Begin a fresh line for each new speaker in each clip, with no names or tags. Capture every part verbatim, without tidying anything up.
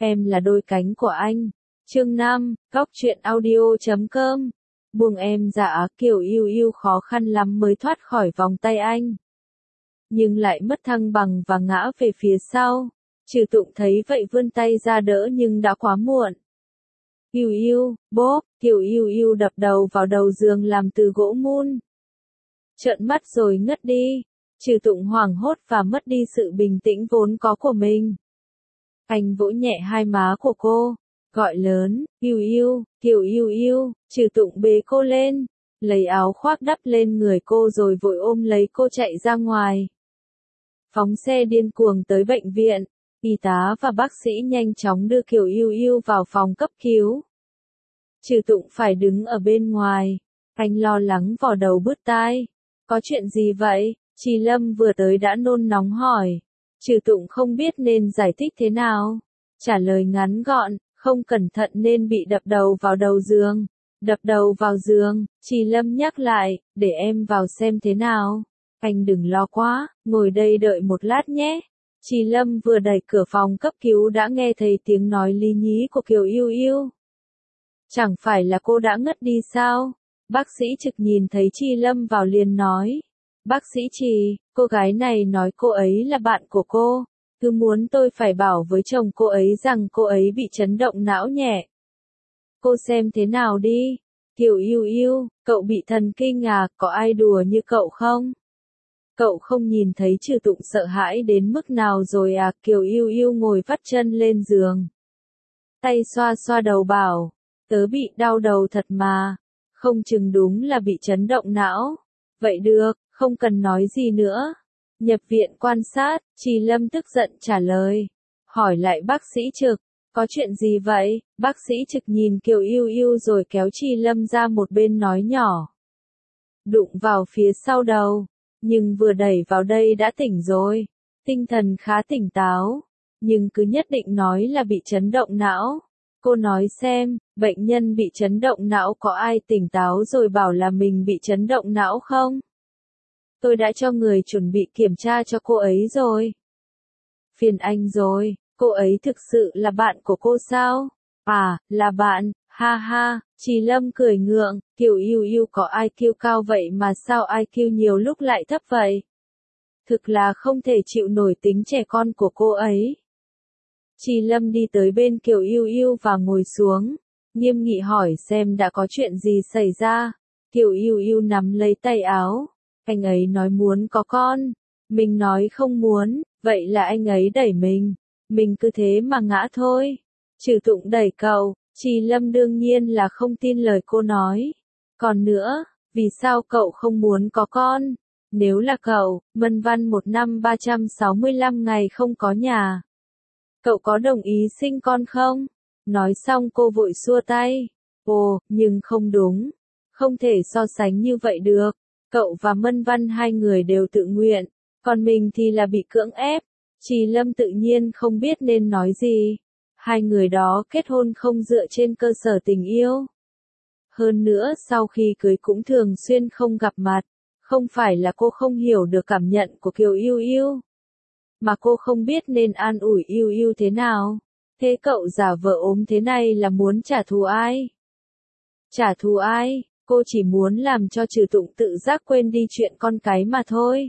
em là đôi cánh của anh. Chương năm, góc truyện audio chấm com. Buông em ra, Kiều Yêu Yêu khó khăn lắm mới thoát khỏi vòng tay anh. Nhưng lại mất thăng bằng và ngã về phía sau. Trừ Tụng thấy vậy vươn tay ra đỡ nhưng đã quá muộn. Yêu Yêu, bốp, Kiều Yêu Yêu đập đầu vào đầu giường làm từ gỗ mun. Trợn mắt rồi ngất đi. Trừ Tụng hoảng hốt và mất đi sự bình tĩnh vốn có của mình. Anh vỗ nhẹ hai má của cô, gọi lớn, Yêu Yêu, Kiều Yêu Yêu. Trừ Tụng bế cô lên, lấy áo khoác đắp lên người cô rồi vội ôm lấy cô chạy ra ngoài. Phóng xe điên cuồng tới bệnh viện, y tá và bác sĩ nhanh chóng đưa Kiều Yêu Yêu vào phòng cấp cứu. Trừ Tụng phải đứng ở bên ngoài, anh lo lắng vò đầu bứt tai. Có chuyện gì vậy? Chị Lâm vừa tới đã nôn nóng hỏi. Trừ Tụng không biết nên giải thích thế nào. Trả lời ngắn gọn, không cẩn thận nên bị đập đầu vào đầu giường. Đập đầu vào giường, chị Lâm nhắc lại, để em vào xem thế nào. Anh đừng lo quá, ngồi đây đợi một lát nhé. Chị Lâm vừa đẩy cửa phòng cấp cứu đã nghe thấy tiếng nói lý nhí của Kiều Yêu Yêu. Chẳng phải là cô đã ngất đi sao? Bác sĩ trực nhìn thấy chị Lâm vào liền nói. Bác sĩ Trì, cô gái này nói cô ấy là bạn của cô, cứ muốn tôi phải bảo với chồng cô ấy rằng cô ấy bị chấn động não nhẹ. Cô xem thế nào đi. Kiều Yêu Yêu, cậu bị thần kinh à, có ai đùa như cậu không? Cậu không nhìn thấy Trừ Tụng sợ hãi đến mức nào rồi à? Kiều Yêu Yêu ngồi vắt chân lên giường. Tay xoa xoa đầu bảo, tớ bị đau đầu thật mà, không chừng đúng là bị chấn động não. Vậy được, không cần nói gì nữa. Nhập viện quan sát, chị Lâm tức giận trả lời. Hỏi lại bác sĩ Trực, có chuyện gì vậy? Bác sĩ Trực nhìn Kiều Yêu Yêu rồi kéo chị Lâm ra một bên nói nhỏ. Đụng vào phía sau đầu, nhưng vừa đẩy vào đây đã tỉnh rồi. Tinh thần khá tỉnh táo, nhưng cứ nhất định nói là bị chấn động não. Cô nói xem, bệnh nhân bị chấn động não có ai tỉnh táo rồi bảo là mình bị chấn động não không? Tôi đã cho người chuẩn bị kiểm tra cho cô ấy rồi. Phiền anh rồi, cô ấy thực sự là bạn của cô sao? À, là bạn, ha ha, chị Lâm cười ngượng, Kiều Yêu Yêu có i kiu cao vậy mà sao i kiu nhiều lúc lại thấp vậy? Thực là không thể chịu nổi tính trẻ con của cô ấy. Chị Lâm đi tới bên Kiều Yêu Yêu và ngồi xuống, nghiêm nghị hỏi xem đã có chuyện gì xảy ra. Kiều Yêu Yêu nắm lấy tay áo. Anh ấy nói muốn có con, mình nói không muốn, vậy là anh ấy đẩy mình, mình cứ thế mà ngã thôi. Trừ Tụng đẩy cậu, chị Lâm đương nhiên là không tin lời cô nói. Còn nữa, vì sao cậu không muốn có con? Nếu là cậu, Mân Văn một năm ba trăm sáu mươi lăm ngày không có nhà. Cậu có đồng ý sinh con không? Nói xong cô vội xua tay. Ồ, nhưng không đúng. Không thể so sánh như vậy được. Cậu và Mân Văn hai người đều tự nguyện, còn mình thì là bị cưỡng ép. Chị Lâm tự nhiên không biết nên nói gì. Hai người đó kết hôn không dựa trên cơ sở tình yêu. Hơn nữa sau khi cưới cũng thường xuyên không gặp mặt. Không phải là cô không hiểu được cảm nhận của Kiều Yêu Yêu, mà cô không biết nên an ủi Yêu Yêu thế nào. Thế cậu giả vờ ốm thế này là muốn trả thù ai? Trả thù ai? Cô chỉ muốn làm cho Trừ Tụng tự giác quên đi chuyện con cái mà thôi.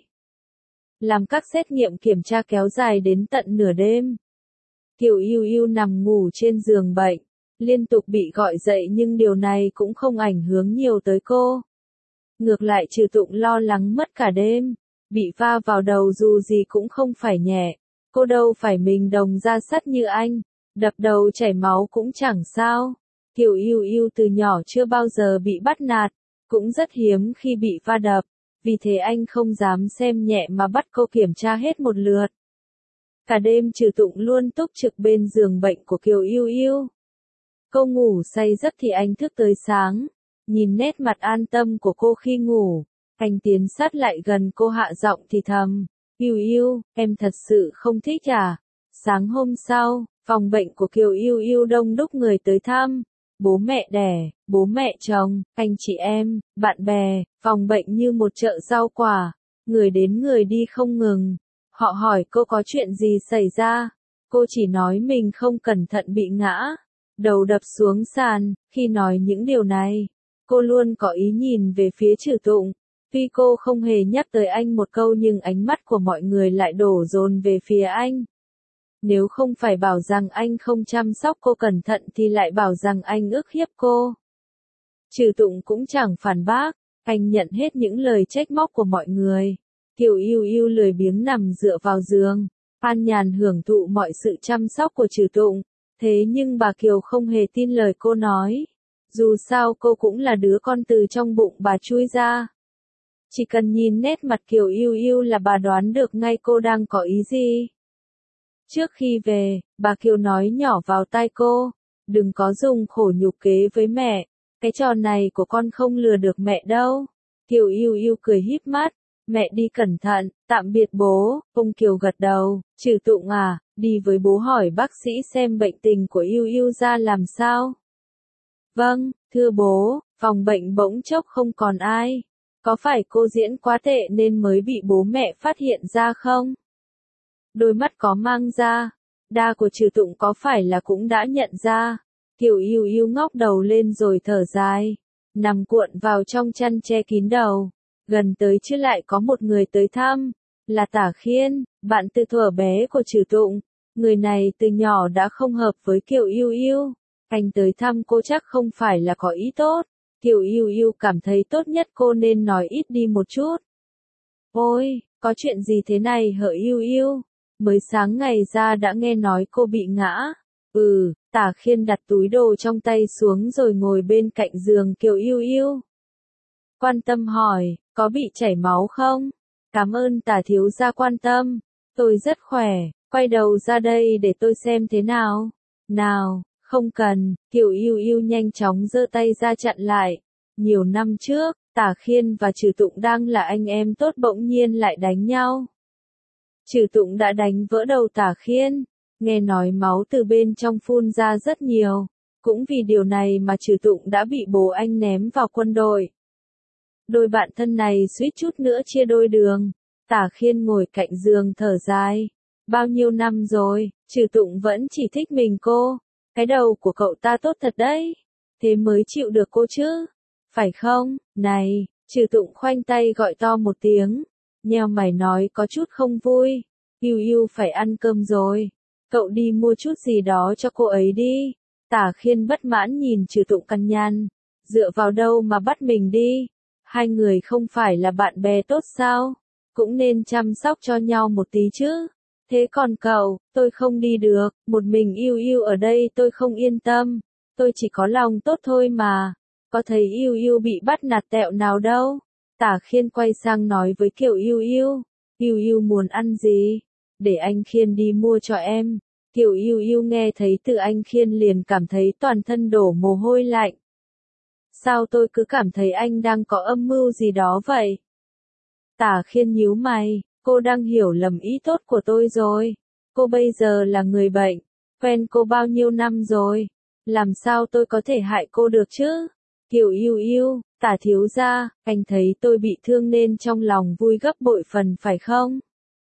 Làm các xét nghiệm kiểm tra kéo dài đến tận nửa đêm. Kiều Yêu Yêu nằm ngủ trên giường bệnh, liên tục bị gọi dậy nhưng điều này cũng không ảnh hưởng nhiều tới cô. Ngược lại Trừ Tụng lo lắng mất cả đêm, bị va vào đầu dù gì cũng không phải nhẹ. Cô đâu phải mình đồng da sắt như anh, đập đầu chảy máu cũng chẳng sao. Kiều Yêu Yêu từ nhỏ chưa bao giờ bị bắt nạt, cũng rất hiếm khi bị va đập, vì thế anh không dám xem nhẹ mà bắt cô kiểm tra hết một lượt. Cả đêm Trừ Tụng luôn túc trực bên giường bệnh của Kiều Yêu Yêu. Cô ngủ say giấc thì anh thức tới sáng, nhìn nét mặt an tâm của cô khi ngủ, anh tiến sát lại gần cô hạ giọng thì thầm, Yêu Yêu, em thật sự không thích à? Sáng hôm sau, phòng bệnh của Kiều Yêu Yêu đông đúc người tới thăm. Bố mẹ đẻ, bố mẹ chồng, anh chị em, bạn bè, phòng bệnh như một chợ rau quả, người đến người đi không ngừng. Họ hỏi cô có chuyện gì xảy ra. cô chỉ nói mình không cẩn thận bị ngã, đầu đập xuống sàn. Khi nói những điều này, cô luôn có ý nhìn về phía Trừ Tụng. Tuy cô không hề nhắc tới anh một câu nhưng ánh mắt của mọi người lại đổ dồn về phía anh. Nếu không phải bảo rằng anh không chăm sóc cô cẩn thận thì lại bảo rằng anh ức hiếp cô. Trừ Tụng cũng chẳng phản bác, anh nhận hết những lời trách móc của mọi người. Kiều Yêu Yêu lười biếng nằm dựa vào giường, an nhàn hưởng thụ mọi sự chăm sóc của Trừ Tụng. Thế nhưng bà Kiều không hề tin lời cô nói. Dù sao cô cũng là đứa con từ trong bụng bà chui ra. Chỉ cần nhìn nét mặt Kiều Yêu Yêu là bà đoán được ngay cô đang có ý gì. Trước khi về, bà Kiều nói nhỏ vào tai cô, đừng có dùng khổ nhục kế với mẹ, cái trò này của con không lừa được mẹ đâu. Kiều Yêu Yêu cười híp mắt, mẹ đi cẩn thận, tạm biệt bố. Ông Kiều gật đầu, Trừ Tụng à, đi với bố hỏi bác sĩ xem bệnh tình của Yêu Yêu ra làm sao. Vâng, thưa bố. Phòng bệnh bỗng chốc không còn ai. Có phải cô diễn quá tệ nên mới bị bố mẹ phát hiện ra không? Đôi mắt có mang ra, đa của Trừ Tụng có phải là cũng đã nhận ra. Kiều Yêu Yêu ngóc đầu lên rồi thở dài, nằm cuộn vào trong chăn che kín đầu. Gần tới chứ lại có một người tới thăm, là Tả Khiên, bạn từ thuở bé của Trừ Tụng. Người này từ nhỏ đã không hợp với Kiều Yêu Yêu. Anh tới thăm cô chắc không phải là có ý tốt. Kiều Yêu Yêu cảm thấy tốt nhất cô nên nói ít đi một chút. Ôi, có chuyện gì thế này hả Yêu Yêu? Mới sáng ngày ra đã nghe nói cô bị ngã. Ừ, Tả Khiên đặt túi đồ trong tay xuống rồi ngồi bên cạnh giường Kiều Yêu Yêu. Quan tâm hỏi, có bị chảy máu không? Cảm ơn Tả thiếu gia quan tâm. Tôi rất khỏe, quay đầu ra đây để tôi xem thế nào. Nào, không cần. Kiều Yêu Yêu nhanh chóng giơ tay ra chặn lại. Nhiều năm trước, Tả Khiên và Trừ Tụng đang là anh em tốt bỗng nhiên lại đánh nhau. Trừ Tụng đã đánh vỡ đầu Tả Khiên, nghe nói máu từ bên trong phun ra rất nhiều. Cũng vì điều này mà Trừ Tụng đã bị bố anh ném vào quân đội. Đôi bạn thân này suýt chút nữa chia đôi đường. Tả Khiên ngồi cạnh giường thở dài. Bao nhiêu năm rồi, Trừ Tụng vẫn chỉ thích mình cô. Cái đầu của cậu ta tốt thật đấy. Thế mới chịu được cô chứ. Phải không? Này, Trừ Tụng khoanh tay gọi to một tiếng. Nheo mày nói có chút không vui. Yêu Yêu phải ăn cơm rồi. Cậu đi mua chút gì đó cho cô ấy đi. Tả Khiên bất mãn nhìn Trừ Tụng cằn nhằn. Dựa vào đâu mà bắt mình đi? Hai người không phải là bạn bè tốt sao? Cũng nên chăm sóc cho nhau một tí chứ. Thế còn cậu, tôi không đi được. Một mình Yêu Yêu ở đây tôi không yên tâm. Tôi chỉ có lòng tốt thôi mà. Có thấy Yêu Yêu bị bắt nạt tẹo nào đâu. Tả Khiên quay sang nói với Kiều Yêu Yêu. Yêu Yêu muốn ăn gì? Để anh Khiên đi mua cho em. Kiều Yêu Yêu nghe thấy từ anh Khiên liền cảm thấy toàn thân đổ mồ hôi lạnh. Sao tôi cứ cảm thấy anh đang có âm mưu gì đó vậy? Tả Khiên nhíu mày, cô đang hiểu lầm ý tốt của tôi rồi. Cô bây giờ là người bệnh, quen cô bao nhiêu năm rồi. Làm sao tôi có thể hại cô được chứ? Kiều Yêu Yêu, Tả thiếu gia, anh thấy tôi bị thương nên trong lòng vui gấp bội phần phải không?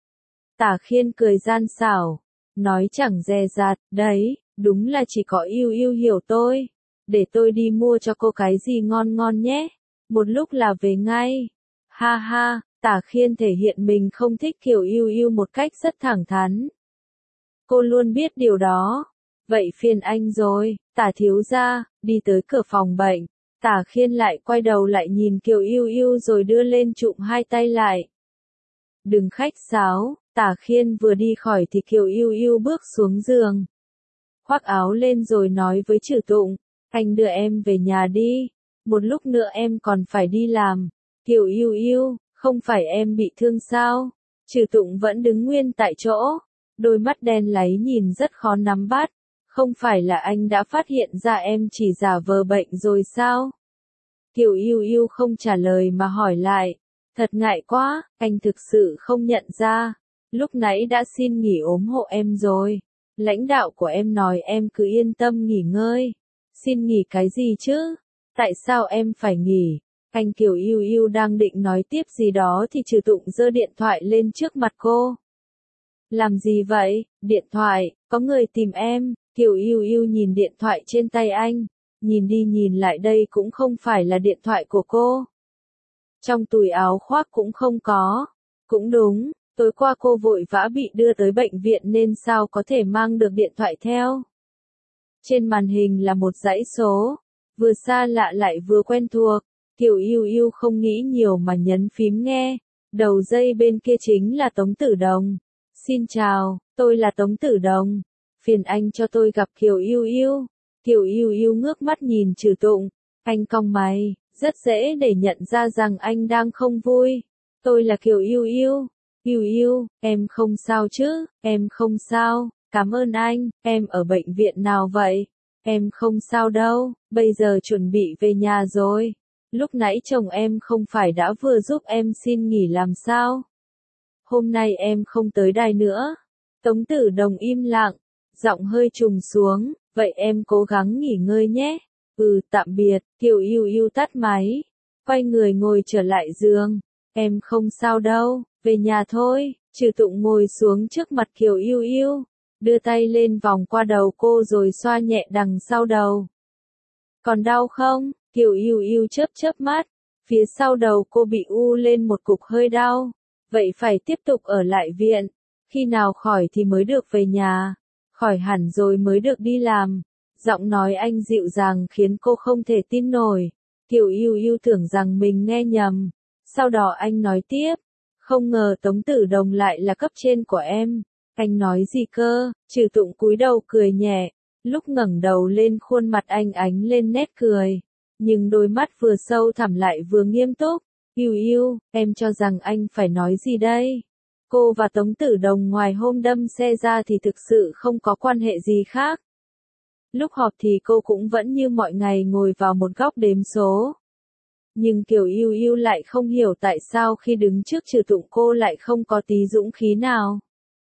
Tả Khiên cười gian xảo, nói chẳng dè dặt, đấy, đúng là chỉ có Yêu Yêu hiểu tôi. Để tôi đi mua cho cô cái gì ngon ngon nhé. Một lúc là về ngay. Ha ha, Tả Khiên thể hiện mình không thích Kiều Yêu Yêu một cách rất thẳng thắn. Cô luôn biết điều đó. Vậy phiền anh rồi, Tả thiếu gia, đi tới cửa phòng bệnh. Tả Khiên lại quay đầu lại nhìn Kiều Yêu Yêu rồi đưa lên chụm hai tay lại. Đừng khách sáo, Tả Khiên vừa đi khỏi thì Kiều Yêu Yêu bước xuống giường. Khoác áo lên rồi nói với Trừ Tụng, anh đưa em về nhà đi, một lúc nữa em còn phải đi làm. Kiều Yêu Yêu, không phải em bị thương sao? Trừ Tụng vẫn đứng nguyên tại chỗ, đôi mắt đen láy nhìn rất khó nắm bắt. Không phải là anh đã phát hiện ra em chỉ giả vờ bệnh rồi sao? Kiều Yêu Yêu không trả lời mà hỏi lại. Thật ngại quá, anh thực sự không nhận ra. Lúc nãy đã xin nghỉ ốm hộ em rồi. Lãnh đạo của em nói em cứ yên tâm nghỉ ngơi. Xin nghỉ cái gì chứ? Tại sao em phải nghỉ? Anh Kiều Yêu Yêu đang định nói tiếp gì đó thì Trừ Tụng giơ điện thoại lên trước mặt cô. Làm gì vậy? Điện thoại, Có người tìm em, Kiều Yêu Yêu nhìn điện thoại trên tay anh, nhìn đi nhìn lại đây cũng không phải là điện thoại của cô. Trong túi áo khoác cũng không có. Cũng đúng, tối qua cô vội vã bị đưa tới bệnh viện nên sao có thể mang được điện thoại theo. Trên màn hình là một dãy số, vừa xa lạ lại vừa quen thuộc, Kiều Yêu Yêu không nghĩ nhiều mà nhấn phím nghe, đầu dây bên kia chính là Tống Tử Đồng. Xin chào, tôi là Tống Tử Đồng, phiền anh cho tôi gặp Kiều Yêu Yêu. Kiều Yêu Yêu ngước mắt nhìn Trừ Tụng, anh cong mày, rất dễ để nhận ra rằng anh đang không vui. Tôi là Kiều Yêu Yêu. Yêu Yêu, em không sao chứ, em không sao, cảm ơn anh, em ở bệnh viện nào vậy? Em không sao đâu, bây giờ chuẩn bị về nhà rồi. Lúc nãy chồng em không phải đã vừa giúp em xin nghỉ làm sao? Hôm nay em không tới đài nữa. Tống Tử Đồng im lặng, giọng hơi trùng xuống, vậy em cố gắng nghỉ ngơi nhé. Ừ, tạm biệt. Kiều Yêu Yêu tắt máy, quay người ngồi trở lại giường. Em không sao đâu, về nhà thôi. Trừ Tụng ngồi xuống trước mặt Kiều Yêu Yêu, đưa tay lên vòng qua đầu cô rồi xoa nhẹ đằng sau đầu. Còn đau không? Kiều Yêu Yêu chớp chớp mắt, phía sau đầu cô bị u lên một cục hơi đau. Vậy phải tiếp tục ở lại viện, khi nào khỏi thì mới được về nhà, khỏi hẳn rồi mới được đi làm. Giọng nói anh dịu dàng khiến cô không thể tin nổi. Kiều Yêu Yêu tưởng rằng mình nghe nhầm. Sau đó anh nói tiếp, không ngờ Tống Tử Đồng lại là cấp trên của em. Anh nói gì cơ? Trừ Tụng cúi đầu cười nhẹ, lúc ngẩng đầu lên khuôn mặt anh ánh lên nét cười, nhưng đôi mắt vừa sâu thẳm lại vừa nghiêm túc. Yêu Yêu, em cho rằng anh phải nói gì đây? Cô và Tống Tử Đồng ngoài hôm đâm xe ra thì thực sự không có quan hệ gì khác. Lúc họp thì cô cũng vẫn như mọi ngày ngồi vào một góc đếm số. Nhưng Kiều Yêu Yêu lại không hiểu tại sao khi đứng trước Trừ Tụng cô lại không có tí dũng khí nào.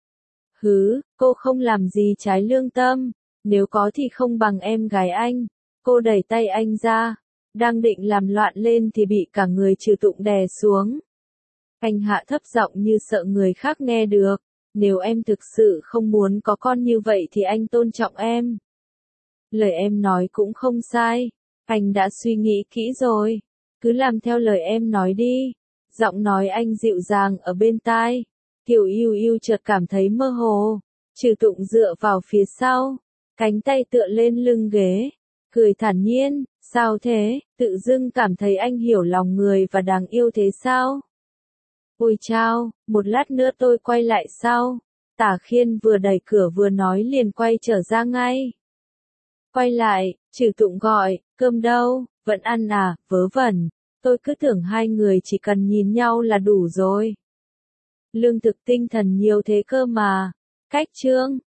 Hứ, cô không làm gì trái lương tâm, nếu có thì không bằng em gái anh. Cô đẩy tay anh ra, đang định làm loạn lên thì bị cả người Trừ Tụng đè xuống. Anh hạ thấp giọng như sợ người khác nghe được, nếu em thực sự không muốn có con như vậy thì anh tôn trọng em. Lời em nói cũng không sai, anh đã suy nghĩ kỹ rồi, cứ làm theo lời em nói đi. Giọng nói anh dịu dàng ở bên tai. Kiều Yêu Yêu chợt cảm thấy mơ hồ. Trừ Tụng dựa vào phía sau, cánh tay tựa lên lưng ghế, cười thản nhiên. Sao thế, tự dưng cảm thấy anh hiểu lòng người và đáng yêu thế sao? Ôi chao, một lát nữa tôi quay lại sau. Tả Khiên vừa đẩy cửa vừa nói liền quay trở ra ngay. Quay lại, Trừ Tụng gọi, cơm đâu, vẫn ăn à, vớ vẩn. Tôi cứ tưởng hai người chỉ cần nhìn nhau là đủ rồi. Lương thực tinh thần nhiều thế cơ mà. Cách chương